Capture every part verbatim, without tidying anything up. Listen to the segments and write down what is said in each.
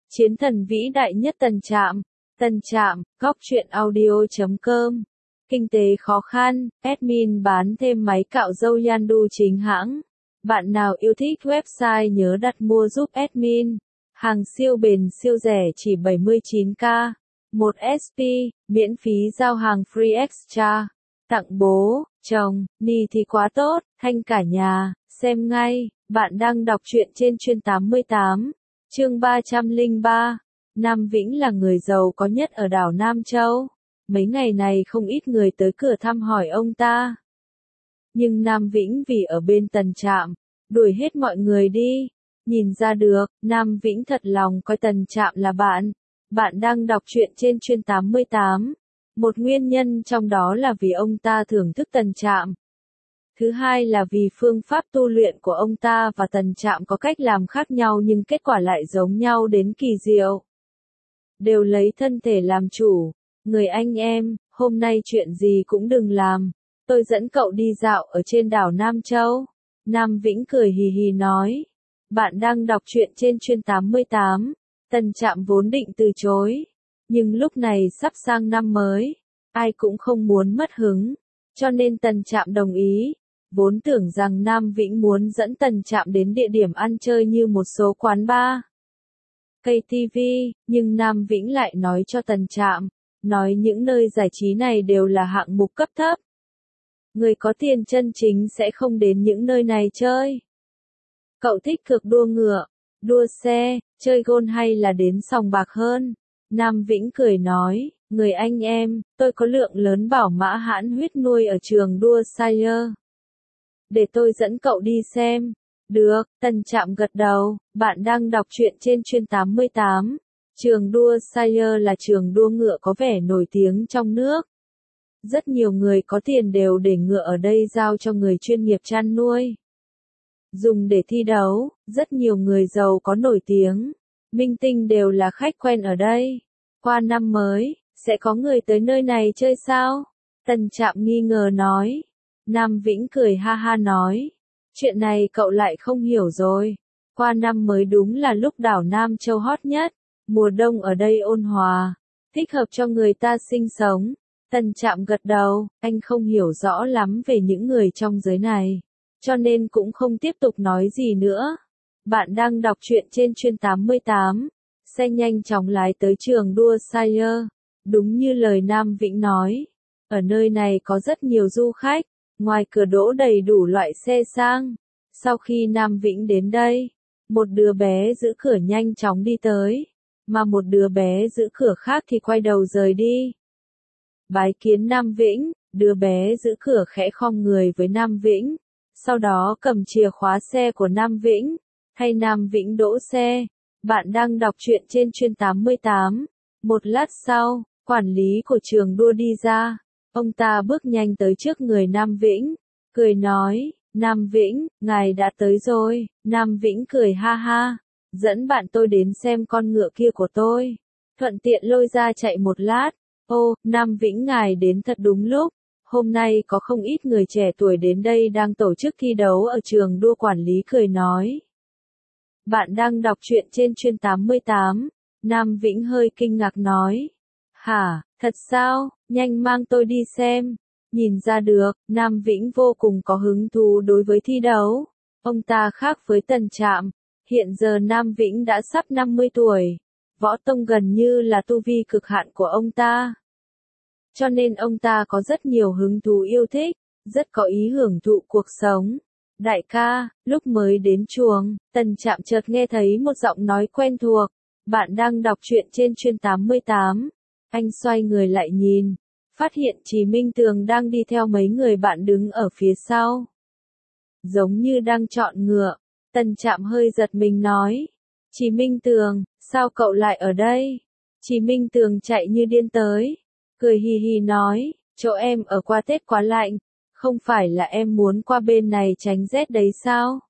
Chiến thần vĩ đại nhất Tần Trạm. Tần Trạm, góc truyện audio chấm com. Kinh tế khó khăn, admin bán thêm máy cạo râu Yandu chính hãng. Bạn nào yêu thích website nhớ đặt mua giúp admin. Hàng siêu bền siêu rẻ chỉ bảy mươi chín k. một ét pê, miễn phí giao hàng free extra. Tặng bố, chồng, ni thì quá tốt, thanh cả nhà, xem ngay. Bạn đang đọc truyện trên chuyên tám mươi tám. Chương ba trăm lẻ ba. Nam Vĩnh là người giàu có nhất ở đảo Nam Châu. Mấy ngày này không ít người tới cửa thăm hỏi ông ta. Nhưng Nam Vĩnh vì ở bên Tần Trạm, đuổi hết mọi người đi. Nhìn ra được, Nam Vĩnh thật lòng coi Tần Trạm là bạn. Bạn đang đọc truyện trên chuyên tám mươi tám. Một nguyên nhân trong đó là vì ông ta thưởng thức Tần Trạm. Thứ hai là vì phương pháp tu luyện của ông ta và Tần Trạm có cách làm khác nhau nhưng kết quả lại giống nhau đến kỳ diệu. Đều lấy thân thể làm chủ. Người anh em, hôm nay chuyện gì cũng đừng làm. Tôi dẫn cậu đi dạo ở trên đảo Nam Châu. Nam Vĩnh cười hì hì nói. Bạn đang đọc truyện trên chuyên tám mươi tám. Tần Trạm vốn định từ chối. Nhưng lúc này sắp sang năm mới. Ai cũng không muốn mất hứng. Cho nên Tần Trạm đồng ý. Vốn tưởng rằng Nam Vĩnh muốn dẫn Tần Trạm đến địa điểm ăn chơi như một số quán bar, cây ti vi, nhưng Nam Vĩnh lại nói cho Tần Trạm, nói những nơi giải trí này đều là hạng mục cấp thấp. Người có tiền chân chính sẽ không đến những nơi này chơi. Cậu thích cược đua ngựa, đua xe, chơi gôn hay là đến sòng bạc hơn? Nam Vĩnh cười nói, người anh em, tôi có lượng lớn bảo mã hãn huyết nuôi ở trường đua Sire. Để tôi dẫn cậu đi xem. Được, Tần Trạm gật đầu. Bạn đang đọc truyện trên chuyên tám mươi tám. Trường đua Sire là trường đua ngựa có vẻ nổi tiếng trong nước. Rất nhiều người có tiền đều để ngựa ở đây giao cho người chuyên nghiệp chăn nuôi, dùng để thi đấu. Rất nhiều người giàu có nổi tiếng, minh tinh đều là khách quen ở đây. Qua năm mới, sẽ có người tới nơi này chơi sao? Tần Trạm nghi ngờ nói. Nam Vĩnh cười ha ha nói. Chuyện này cậu lại không hiểu rồi. Qua năm mới đúng là lúc đảo Nam Châu hot nhất. Mùa đông ở đây ôn hòa, thích hợp cho người ta sinh sống. Tần Trạm gật đầu, anh không hiểu rõ lắm về những người trong giới này. Cho nên cũng không tiếp tục nói gì nữa. Bạn đang đọc truyện trên chuyên tám mươi tám. Xe nhanh chóng lái tới trường đua Sire. Đúng như lời Nam Vĩnh nói. Ở nơi này có rất nhiều du khách. Ngoài cửa đỗ đầy đủ loại xe sang. Sau khi Nam Vĩnh đến đây, một đứa bé giữ cửa nhanh chóng đi tới, mà một đứa bé giữ cửa khác thì quay đầu rời đi. Bái kiến Nam Vĩnh, đứa bé giữ cửa khẽ khom người với Nam Vĩnh, sau đó cầm chìa khóa xe của Nam Vĩnh, hay Nam Vĩnh đỗ xe. Bạn đang đọc truyện trên chuyên tám mươi tám. Một lát sau, quản lý của trường đua đi ra. Ông ta bước nhanh tới trước người Nam Vĩnh, cười nói, Nam Vĩnh, ngài đã tới rồi. Nam Vĩnh cười ha ha, dẫn bạn tôi đến xem con ngựa kia của tôi. Thuận tiện lôi ra chạy một lát. Ô, Nam Vĩnh ngài đến thật đúng lúc. Hôm nay có không ít người trẻ tuổi đến đây đang tổ chức thi đấu ở trường đua. Quản lý cười nói. Bạn đang đọc truyện trên chuyên tám mươi tám. Nam Vĩnh hơi kinh ngạc nói. Hả, thật sao, nhanh mang tôi đi xem. Nhìn ra được, Nam Vĩnh vô cùng có hứng thú đối với thi đấu. Ông ta khác với Tần Trạm. Hiện giờ Nam Vĩnh đã sắp năm mươi tuổi. Võ tông gần như là tu vi cực hạn của ông ta. Cho nên ông ta có rất nhiều hứng thú yêu thích, rất có ý hưởng thụ cuộc sống. Đại ca, lúc mới đến chuồng, Tần Trạm chợt nghe thấy một giọng nói quen thuộc. Bạn đang đọc truyện trên chuyên tám mươi tám. Anh xoay người lại nhìn, phát hiện Chí Minh Tường đang đi theo mấy người bạn đứng ở phía sau. Giống như đang chọn ngựa. Tần Trạm hơi giật mình nói. Chí Minh Tường, sao cậu lại ở đây? Chí Minh Tường chạy như điên tới, cười hì hì nói, chỗ em ở qua Tết quá lạnh, không phải là em muốn qua bên này tránh rét đấy sao?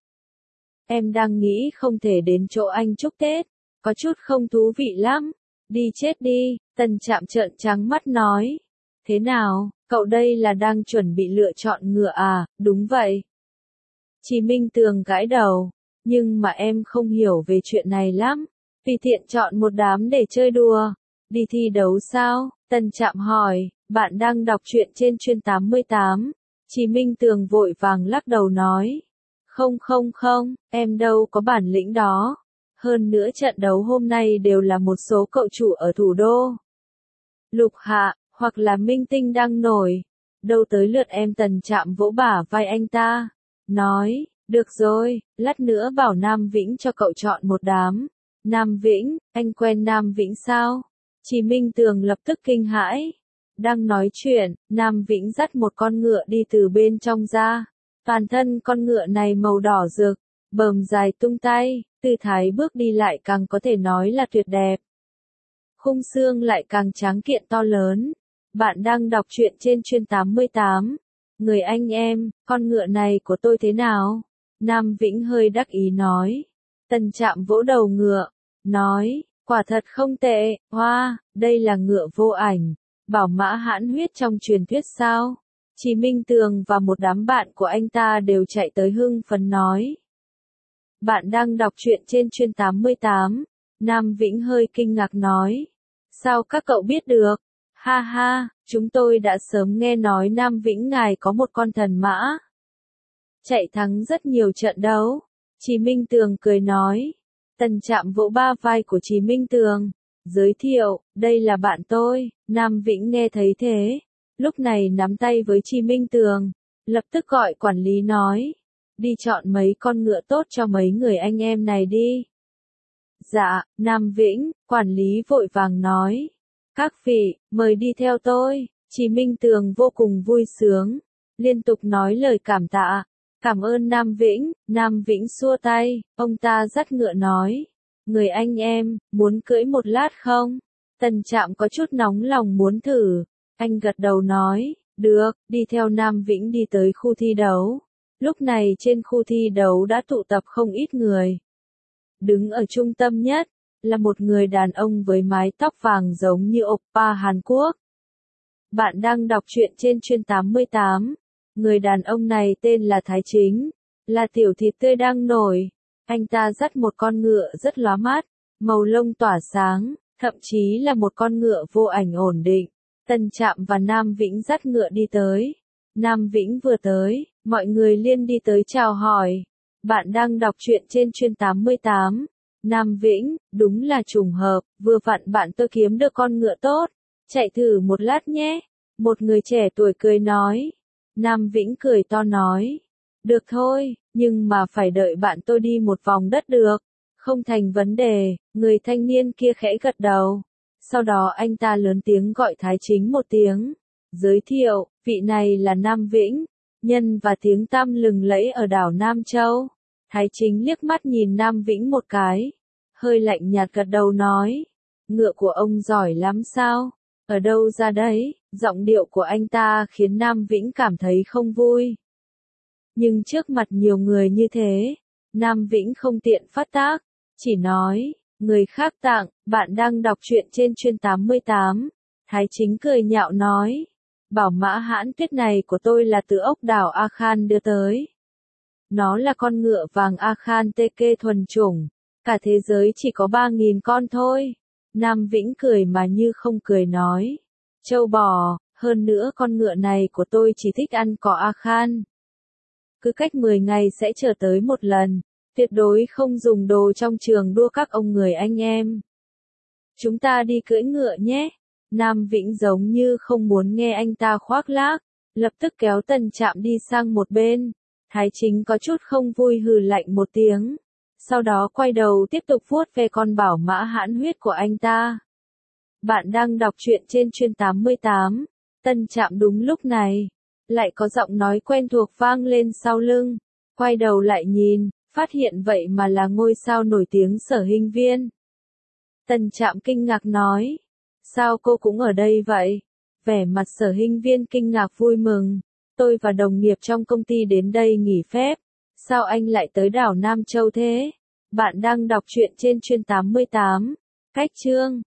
Em đang nghĩ không thể đến chỗ anh chúc Tết, có chút không thú vị lắm. Đi chết đi, Tần Trạm trợn trắng mắt nói. Thế nào, cậu đây là đang chuẩn bị lựa chọn ngựa à? Đúng vậy. Chí Minh Tường gãi đầu, nhưng mà em không hiểu về chuyện này lắm. Vì tiện chọn một đám để chơi đùa. Đi thi đấu sao? Tân Trạm hỏi. Bạn đang đọc truyện trên chuyên tám mươi tám. Chí Minh Tường vội vàng lắc đầu nói. Không không không, em đâu có bản lĩnh đó. Hơn nữa trận đấu hôm nay đều là một số cậu chủ ở thủ đô. Lục Hạ, hoặc là minh tinh đang nổi. Đâu tới lượt em. Tân Trạm vỗ bả vai anh ta. Nói, được rồi, lát nữa bảo Nam Vĩnh cho cậu chọn một đám. Nam Vĩnh, anh quen Nam Vĩnh sao? Chí Minh Tường lập tức kinh hãi. Đang nói chuyện, Nam Vĩnh dắt một con ngựa đi từ bên trong ra. Toàn thân con ngựa này màu đỏ rực, bờm dài tung tay, tư thái bước đi lại càng có thể nói là tuyệt đẹp. Khung xương lại càng tráng kiện to lớn. Bạn đang đọc truyện trên chuyên tám mươi tám. Người anh em, con ngựa này của tôi thế nào? Nam Vĩnh hơi đắc ý nói. Tân Trạm vỗ đầu ngựa, nói, quả thật không tệ, hoa, đây là ngựa vô ảnh, bảo mã hãn huyết trong truyền thuyết sao? Chí Minh Tường và một đám bạn của anh ta đều chạy tới hưng phấn nói. Bạn đang đọc truyện trên chuyên tám mươi tám. Nam Vĩnh hơi kinh ngạc nói. Sao các cậu biết được? Ha ha, chúng tôi đã sớm nghe nói Nam Vĩnh ngài có một con thần mã. Chạy thắng rất nhiều trận đấu. Chí Minh Tường cười nói. Tân Trạm vỗ ba vai của Chí Minh Tường. Giới thiệu, đây là bạn tôi. Nam Vĩnh nghe thấy thế. Lúc này nắm tay với Chí Minh Tường. Lập tức gọi quản lý nói. Đi chọn mấy con ngựa tốt cho mấy người anh em này đi. Dạ, Nam Vĩnh, quản lý vội vàng nói. Các vị, mời đi theo tôi. Chí Minh Tường vô cùng vui sướng. Liên tục nói lời cảm tạ. Cảm ơn Nam Vĩnh. Nam Vĩnh xua tay. Ông ta dắt ngựa nói. Người anh em, muốn cưỡi một lát không? Tân Trạm có chút nóng lòng muốn thử. Anh gật đầu nói. Được, đi theo Nam Vĩnh đi tới khu thi đấu. Lúc này trên khu thi đấu đã tụ tập không ít người. Đứng ở trung tâm nhất, là một người đàn ông với mái tóc vàng giống như oppa Hàn Quốc. Bạn đang đọc truyện trên chuyên tám mươi tám. Người đàn ông này tên là Thái Chính, là tiểu thịt tươi đang nổi. Anh ta dắt một con ngựa rất lóa mắt, màu lông tỏa sáng, thậm chí là một con ngựa vô ảnh ổn định. Tân Trạm và Nam Vĩnh dắt ngựa đi tới. Nam Vĩnh vừa tới, mọi người liên đi tới chào hỏi. Bạn đang đọc truyện trên chuyên tám mươi tám. Nam Vĩnh, đúng là trùng hợp, vừa vặn bạn tôi kiếm được con ngựa tốt. Chạy thử một lát nhé. Một người trẻ tuổi cười nói. Nam Vĩnh cười to nói. Được thôi, nhưng mà phải đợi bạn tôi đi một vòng đất được. Không thành vấn đề, người thanh niên kia khẽ gật đầu. Sau đó anh ta lớn tiếng gọi Thái Chính một tiếng. Giới thiệu, vị này là Nam Vĩnh, nhân và tiếng tăm lừng lẫy ở đảo Nam Châu. Thái Chính liếc mắt nhìn Nam Vĩnh một cái. Hơi lạnh nhạt gật đầu nói. Ngựa của ông giỏi lắm sao? Ở đâu ra đấy? Giọng điệu của anh ta khiến Nam Vĩnh cảm thấy không vui. Nhưng trước mặt nhiều người như thế, Nam Vĩnh không tiện phát tác. Chỉ nói, người khác tặng, bạn đang đọc truyện trên chuyên tám mươi tám. Thái Chính cười nhạo nói. Bảo mã hãn tuyết này của tôi là từ ốc đảo A Khan đưa tới. Nó là con ngựa vàng A Khan tê kê thuần chủng. Cả thế giới chỉ có ba nghìn con thôi. Nam Vĩnh cười mà như không cười nói. Châu bò, hơn nữa con ngựa này của tôi chỉ thích ăn cỏ A Khan. Cứ cách mười ngày sẽ trở tới một lần. Tuyệt đối không dùng đồ trong trường đua các ông người anh em. Chúng ta đi cưỡi ngựa nhé. Nam Vĩnh giống như không muốn nghe anh ta khoác lác. Lập tức kéo Tân Trạm đi sang một bên. Thái Chính có chút không vui hừ lạnh một tiếng. Sau đó quay đầu tiếp tục vuốt ve con bảo mã hãn huyết của anh ta. Bạn đang đọc truyện trên chuyên tám mươi tám. Tân Trạm đúng lúc này. Lại có giọng nói quen thuộc vang lên sau lưng. Quay đầu lại nhìn, phát hiện vậy mà là ngôi sao nổi tiếng Sở Hinh Viên. Tân Trạm kinh ngạc nói. Sao cô cũng ở đây vậy? Vẻ mặt Sở Hinh Viên kinh ngạc vui mừng. Tôi và đồng nghiệp trong công ty đến đây nghỉ phép. Sao anh lại tới đảo Nam Châu thế? Bạn đang đọc truyện trên chuyên tám mươi tám. Cách chương.